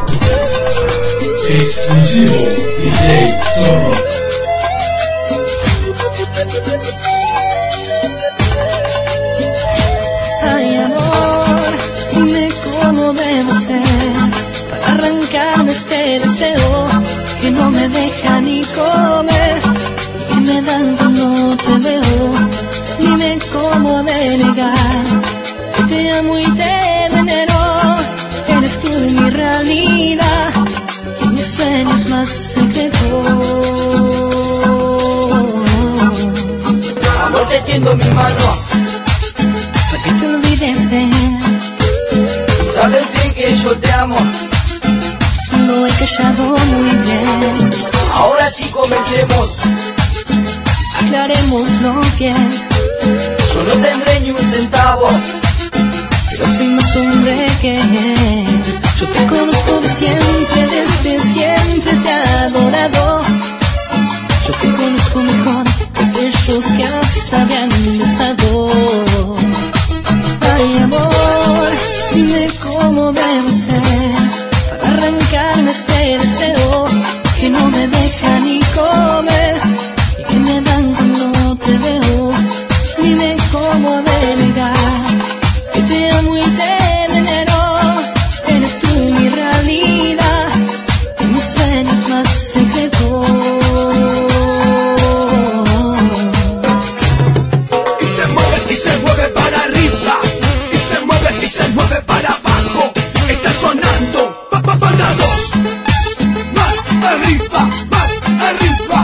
Exclusivo DJ Zorro. Ay amor, dime cómo debo ser para arrancarme este deseo que no me deja ni comer y que me dan cuando te veo. Dime cómo de negar que te amo y te venero. Eres tú mi realidad, mis sueños más secretos. Amor, te tiendo mi mano, para que te olvides de él. sabes bien que yo te amo. Lo he callado muy bien. Ahora sí comencemos, Aclarémoslo bien. yo no tendré ni un centavo, Pero soy más hombre que él. Yo te conozco de siempre, desde siempre te he adorado. Yo te conozco mejor que ellos que hasta me han besado. Ay amor, dime cómo debo ser para arrancarme este deseo que no me deja ni comer y que me dan cuando te veo. Dime cómo de negar que te amo y te venero. Eres tú mi realidad, mis sueños más secretos. Y se mueve para arriba, y se mueve para abajo. Está sonando, para dos. Más arriba, más arriba.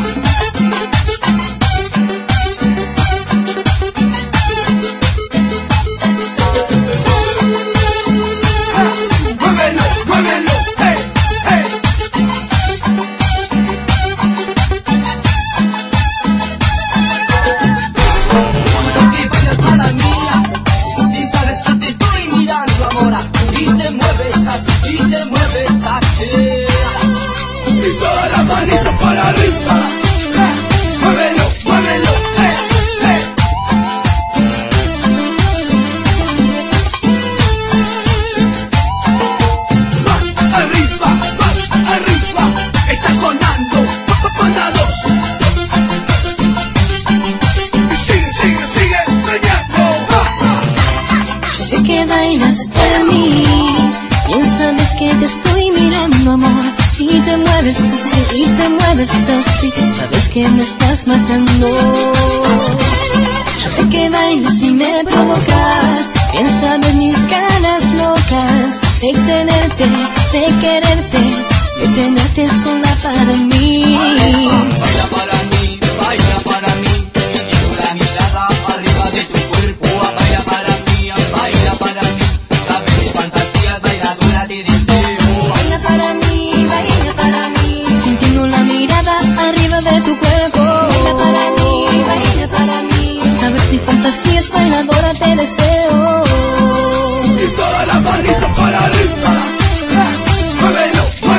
Muévelo, muévelo, hey, hey. que bailas para mía. Y sabes que te estoy mirando ahora, y te mueves así, y te mueves así. Y todas las manitos para arriba. Muévelo, muévelo, hey, hey. Más arriba, está sonando, para dos. Y sigue, soñando. Yo sé que bailas para mí, bien sabes que te estoy mirando amor. Y te mueves así, y te mueves así, sabes que me estás matando. Yo sé que bailas y me provocas, bien sabes mis ganas locas de tenerte, de quererte, de tenerte sola para mí. Baila para mí, baila para mí. Y tengo la mirada arriba de tu cuerpo. Baila para mí, sabes mis fantasías, bailadora de deseo. Baila para mí, sintiendo la mirada arriba de tu cuerpo. Baila para mí, sabes mi fantasía es bailadora, te deseo. Y todas las manitos para arriba. Muévelo,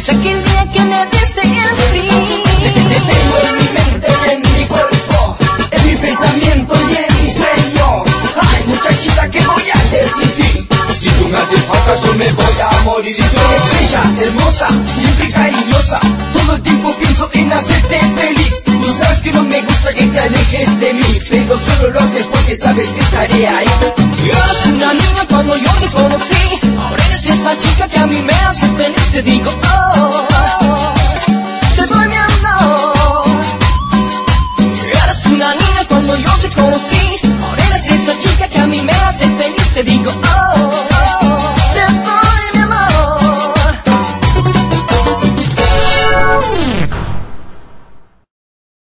Desde aquel día que me diste así. Te tengo en mi mente y en mi cuerpo, en mi pensamiento y en mi sueño. Ay, muchachita, ¿qué voy a hacer sin ti? Si tú me haces falta yo me voy a morir. Si tú eres bella, hermosa, siempre cariñosa, todo el tiempo pienso en hacerte feliz. Tú sabes que no me gusta que te alejes de mí, pero solo lo haces porque sabes que estaré ahí. Eras una niña cuando yo te conocí, ahora eres esa chica que a mí me hace feliz. Te digo, oh.